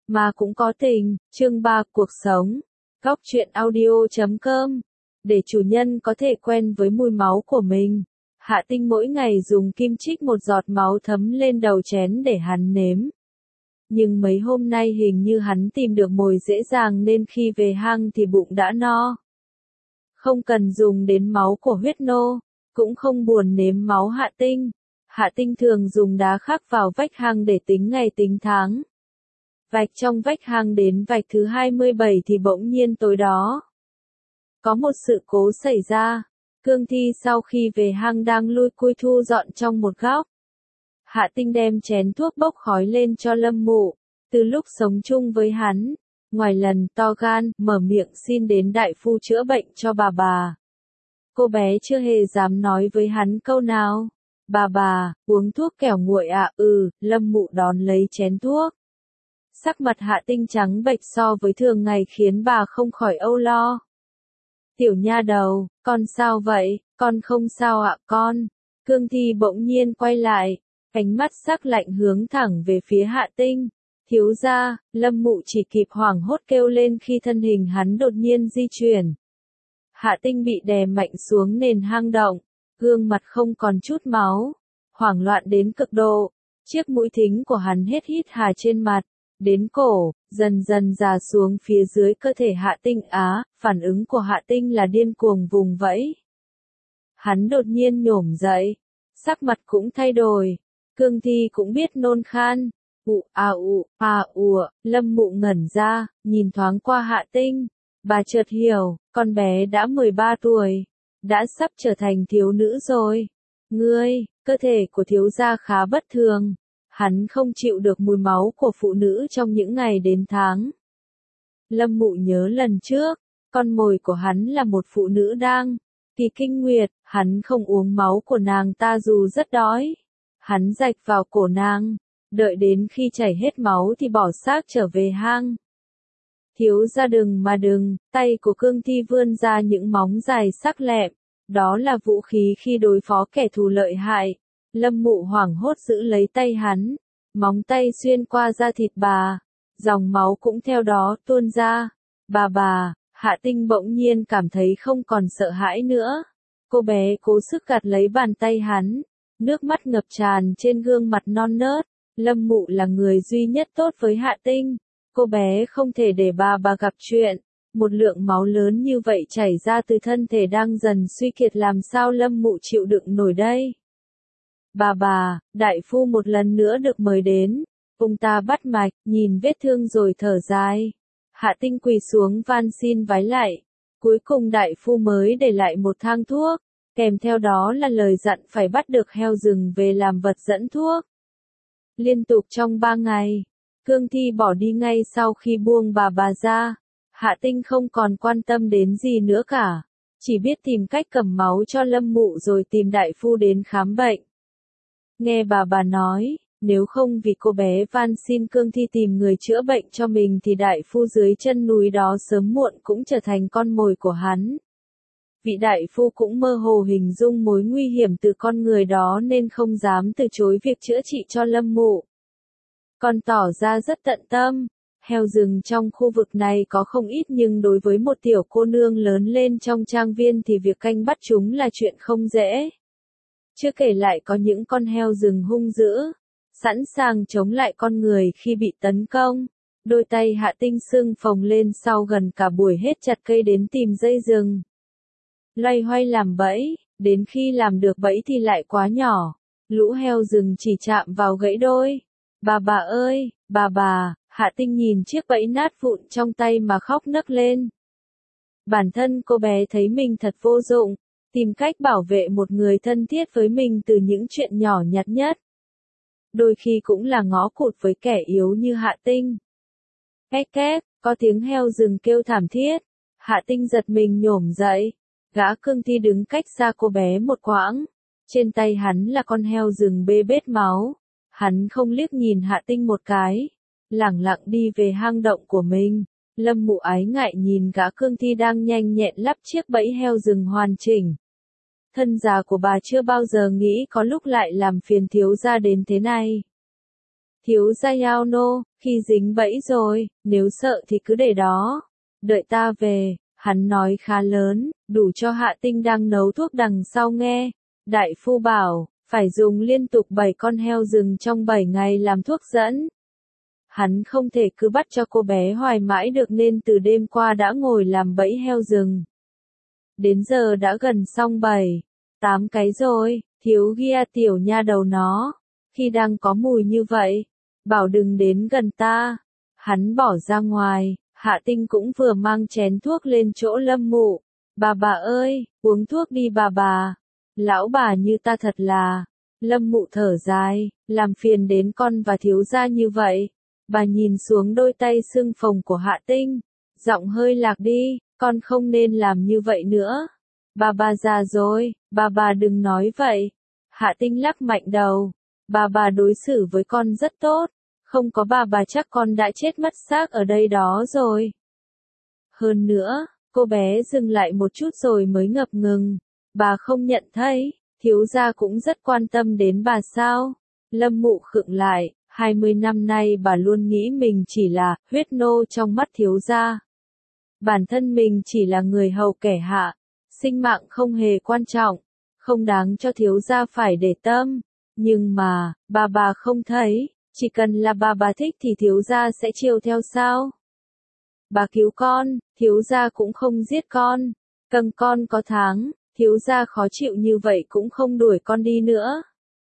mà cũng có tình. Chương 3 Cuộc sống. Góc truyện audio.com. Để chủ nhân có thể quen với mùi máu của mình, Hạ Tinh mỗi ngày dùng kim chích một giọt máu thấm lên đầu chén để hắn nếm. Nhưng mấy hôm nay hình như hắn tìm được mồi dễ dàng nên khi về hang thì bụng đã no. Không cần dùng đến máu của huyết nô, cũng không buồn nếm máu Hạ Tinh. Hạ Tinh thường dùng đá khắc vào vách hang để tính ngày tính tháng. Vạch trong vách hang đến vạch thứ 27 thì bỗng nhiên tối đó. Có một sự cố xảy ra. Cương Thi sau khi về hang đang lui cui thu dọn trong một góc. Hạ Tinh đem chén thuốc bốc khói lên cho Lâm Mụ. Từ lúc sống chung với hắn, ngoài lần to gan, mở miệng xin đến đại phu chữa bệnh cho bà. Cô bé chưa hề dám nói với hắn câu nào. Bà, uống thuốc kẻo nguội ạ. Lâm Mụ đón lấy chén thuốc. Sắc mặt Hạ Tinh trắng bệch so với thường ngày khiến bà không khỏi âu lo. Tiểu nha đầu, con sao vậy? Con không sao ạ con. Cương Thi bỗng nhiên quay lại, ánh mắt sắc lạnh hướng thẳng về phía Hạ Tinh. Thiếu gia, Lâm Mụ chỉ kịp hoảng hốt kêu lên khi thân hình hắn đột nhiên di chuyển. Hạ Tinh bị đè mạnh xuống nền hang động, gương mặt không còn chút máu, hoảng loạn đến cực độ. Chiếc mũi thính của hắn hết hít hà trên mặt, đến cổ, dần dần già xuống phía dưới cơ thể Hạ Tinh. Phản ứng của Hạ Tinh là điên cuồng vùng vẫy. Hắn đột nhiên nhổm dậy, sắc mặt cũng thay đổi. Cương Thi cũng biết nôn khan. Lâm Mụ ngẩn ra, nhìn thoáng qua Hạ Tinh. Bà chợt hiểu, con bé đã 13 tuổi, đã sắp trở thành thiếu nữ rồi. Cơ thể của thiếu gia khá bất thường. Hắn không chịu được mùi máu của phụ nữ trong những ngày đến tháng. Lâm Mụ nhớ lần trước, con mồi của hắn là một phụ nữ đang kỳ kinh nguyệt, hắn không uống máu của nàng ta dù rất đói. Hắn rạch vào cổ nàng, đợi đến khi chảy hết máu thì bỏ xác trở về hang. Thiếu gia đừng, tay của Cương Thi vươn ra những móng dài sắc lẹm, đó là vũ khí khi đối phó kẻ thù lợi hại. Lâm Mụ hoảng hốt giữ lấy tay hắn, móng tay xuyên qua da thịt bà, dòng máu cũng theo đó tuôn ra. Bà, Hạ Tinh bỗng nhiên cảm thấy không còn sợ hãi nữa. Cô bé cố sức gạt lấy bàn tay hắn, nước mắt ngập tràn trên gương mặt non nớt. Lâm Mụ là người duy nhất tốt với Hạ Tinh, cô bé không thể để bà gặp chuyện. Một lượng máu lớn như vậy chảy ra từ thân thể đang dần suy kiệt làm sao Lâm Mụ chịu đựng nổi đây. Bà, đại phu một lần nữa được mời đến. Ông ta bắt mạch, nhìn vết thương rồi thở dài. Hạ Tinh quỳ xuống van xin vái lại. Cuối cùng đại phu mới để lại một thang thuốc, kèm theo đó là lời dặn phải bắt được heo rừng về làm vật dẫn thuốc. Liên tục trong 3 ngày, Cương Thi bỏ đi ngay sau khi buông bà ra. Hạ Tinh không còn quan tâm đến gì nữa cả, chỉ biết tìm cách cầm máu cho Lâm Mụ rồi tìm đại phu đến khám bệnh. Nghe bà nói, nếu không vì cô bé van xin Cương Thi tìm người chữa bệnh cho mình thì đại phu dưới chân núi đó sớm muộn cũng trở thành con mồi của hắn. Vị đại phu cũng mơ hồ hình dung mối nguy hiểm từ con người đó nên không dám từ chối việc chữa trị cho Lâm Mụ. Còn tỏ ra rất tận tâm. Heo rừng trong khu vực này có không ít nhưng đối với một tiểu cô nương lớn lên trong trang viên thì việc canh bắt chúng là chuyện không dễ. Chưa kể lại có những con heo rừng hung dữ, sẵn sàng chống lại con người khi bị tấn công. Đôi tay Hạ Tinh sưng phồng lên sau gần cả buổi hết chặt cây đến tìm dây rừng. Loay hoay làm bẫy, đến khi làm được bẫy thì lại quá nhỏ. Lũ heo rừng chỉ chạm vào gãy đôi. Bà ơi, bà, Hạ Tinh nhìn chiếc bẫy nát vụn trong tay mà khóc nấc lên. Bản thân cô bé thấy mình thật vô dụng, tìm cách bảo vệ một người thân thiết với mình từ những chuyện nhỏ nhặt nhất. Đôi khi cũng là ngó cụt với kẻ yếu như Hạ Tinh. Két, có tiếng heo rừng kêu thảm thiết. Hạ Tinh giật mình nhổm dậy. Gã Cương Thi đứng cách xa cô bé một quãng. Trên tay hắn là con heo rừng bê bết máu. Hắn không liếc nhìn Hạ Tinh một cái, lẳng lặng đi về hang động của mình. Lâm Mụ ái ngại nhìn gã Cương Thi đang nhanh nhẹn lắp chiếc bẫy heo rừng hoàn chỉnh. Thân già của bà chưa bao giờ nghĩ có lúc lại làm phiền thiếu gia đến thế này. Thiếu gia Yao nô, khi dính bẫy rồi, nếu sợ thì cứ để đó. Đợi ta về, hắn nói khá lớn, đủ cho Hạ Tinh đang nấu thuốc đằng sau nghe. Đại phu bảo, phải dùng liên tục 7 con heo rừng trong 7 ngày làm thuốc dẫn. Hắn không thể cứ bắt cho cô bé hoài mãi được nên từ đêm qua đã ngồi làm bẫy heo rừng. Đến giờ đã gần xong 7, 8 cái rồi, thiếu Gia tiểu nha đầu nó. Khi đang có mùi như vậy, bảo đừng đến gần ta. Hắn bỏ ra ngoài, Hạ Tinh cũng vừa mang chén thuốc lên chỗ Lâm Mụ. Bà ơi, uống thuốc đi bà. Lão bà như ta thật là. Lâm Mụ thở dài, làm phiền đến con và thiếu gia như vậy. Bà nhìn xuống đôi tay sưng phồng của Hạ Tinh, giọng hơi lạc đi, con không nên làm như vậy nữa. Bà già rồi, bà đừng nói vậy. Hạ Tinh lắc mạnh đầu, bà đối xử với con rất tốt, không có bà chắc con đã chết mất xác ở đây đó rồi. Hơn nữa, cô bé dừng lại một chút rồi mới ngập ngừng, bà không nhận thấy, thiếu gia cũng rất quan tâm đến bà sao? Lâm Mụ khựng lại, 20 năm nay bà luôn nghĩ mình chỉ là huyết nô trong mắt thiếu gia. Bản thân mình chỉ là người hầu kẻ hạ, sinh mạng không hề quan trọng, không đáng cho thiếu gia phải để tâm. Nhưng mà, bà không thấy, chỉ cần là bà thích thì thiếu gia sẽ chiều theo sao? Bà cứu con, thiếu gia cũng không giết con, cầm con có tháng, thiếu gia khó chịu như vậy cũng không đuổi con đi nữa.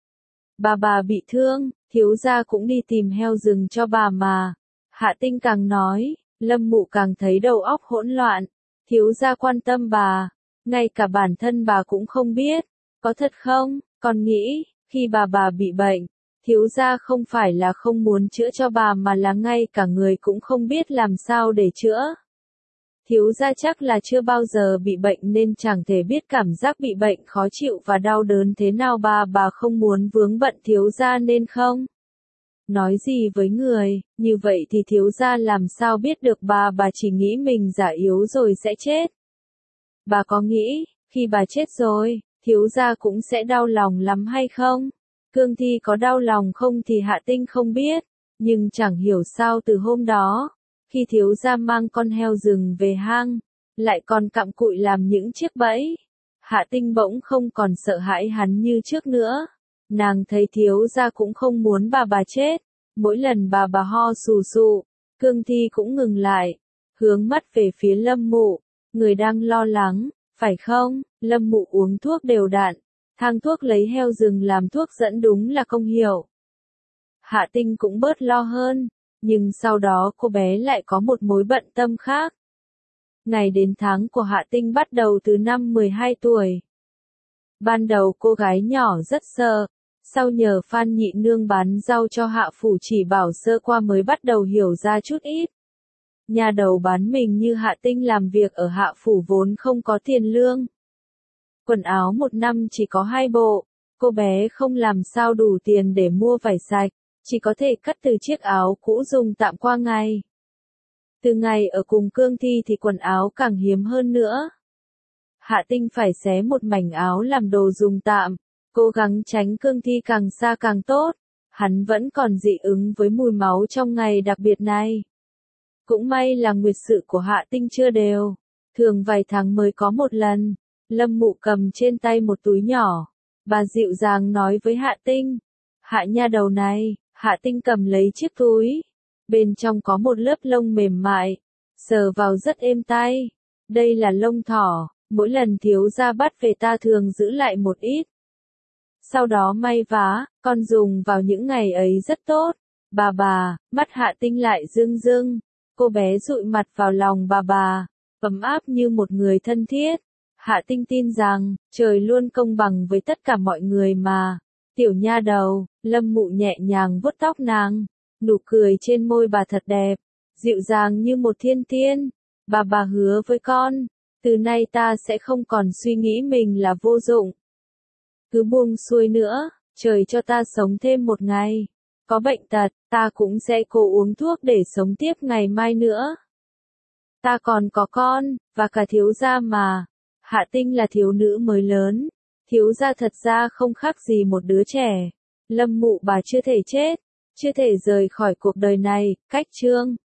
Bà bị thương, thiếu gia cũng đi tìm heo rừng cho bà mà. Hạ Tinh càng nói, Lâm Mụ càng thấy đầu óc hỗn loạn. Thiếu gia quan tâm bà, ngay cả bản thân bà cũng không biết. Có thật không? Con nghĩ, khi bà bị bệnh, thiếu gia không phải là không muốn chữa cho bà mà là ngay cả người cũng không biết làm sao để chữa. Thiếu gia chắc là chưa bao giờ bị bệnh nên chẳng thể biết cảm giác bị bệnh khó chịu và đau đớn thế nào. Bà không muốn vướng bận thiếu gia nên không nói gì với người, như vậy thì thiếu gia làm sao biết được bà chỉ nghĩ mình già yếu rồi sẽ chết. Bà có nghĩ, khi bà chết rồi, thiếu gia cũng sẽ đau lòng lắm hay không? Cương Thi có đau lòng không thì Hạ Tinh không biết, nhưng chẳng hiểu sao từ hôm đó, khi thiếu gia mang con heo rừng về hang, lại còn cặm cụi làm những chiếc bẫy. Hạ Tinh bỗng không còn sợ hãi hắn như trước nữa. Nàng thấy thiếu gia cũng không muốn bà chết. Mỗi lần bà ho sù sụ, Cương Thi cũng ngừng lại, hướng mắt về phía Lâm Mụ, người đang lo lắng, phải không? Lâm Mụ uống thuốc đều đặn, thang thuốc lấy heo rừng làm thuốc dẫn đúng là công hiệu. Hạ Tinh cũng bớt lo hơn, nhưng sau đó cô bé lại có một mối bận tâm khác. Ngày đến tháng của Hạ Tinh bắt đầu từ năm 12 tuổi. Ban đầu cô gái nhỏ rất sợ, sau nhờ Phan Nhị Nương bán rau cho Hạ Phủ chỉ bảo sơ qua mới bắt đầu hiểu ra chút ít. Nhà đầu bán mình như Hạ Tinh làm việc ở Hạ Phủ vốn không có tiền lương. Quần áo một năm chỉ có 2 bộ, cô bé không làm sao đủ tiền để mua vải sạch, chỉ có thể cắt từ chiếc áo cũ dùng tạm qua ngày. Từ ngày ở cùng Cương Thi thì quần áo càng hiếm hơn nữa. Hạ Tinh phải xé một mảnh áo làm đồ dùng tạm, cố gắng tránh Cương Thi càng xa càng tốt. Hắn vẫn còn dị ứng với mùi máu trong ngày đặc biệt này. Cũng may là nguyệt sự của Hạ Tinh chưa đều, thường vài tháng mới có một lần. Lâm Mụ cầm trên tay một túi nhỏ, bà dịu dàng nói với Hạ Tinh. Hạ nha đầu này, Hạ Tinh cầm lấy chiếc túi. Bên trong có một lớp lông mềm mại, sờ vào rất êm tai. Đây là lông thỏ, mỗi lần thiếu gia bắt về ta thường giữ lại một ít. Sau đó may vá, con dùng vào những ngày ấy rất tốt. Bà, mắt Hạ Tinh lại rưng rưng. Cô bé dụi mặt vào lòng bà, ấm áp như một người thân thiết. Hạ Tinh tin rằng, trời luôn công bằng với tất cả mọi người mà. Tiểu nha đầu, Lâm Mụ nhẹ nhàng vuốt tóc nàng. Nụ cười trên môi bà thật đẹp, dịu dàng như một thiên tiên. Bà hứa với con, từ nay ta sẽ không còn suy nghĩ mình là vô dụng. Cứ buông xuôi nữa, trời cho ta sống thêm một ngày. Có bệnh tật, ta cũng sẽ cố uống thuốc để sống tiếp ngày mai nữa. Ta còn có con, và cả thiếu gia mà. Hạ Tinh là thiếu nữ mới lớn. Thiếu gia thật ra không khác gì một đứa trẻ. Lâm Mụ bà chưa thể chết. chưa thể rời khỏi cuộc đời này, cách chương.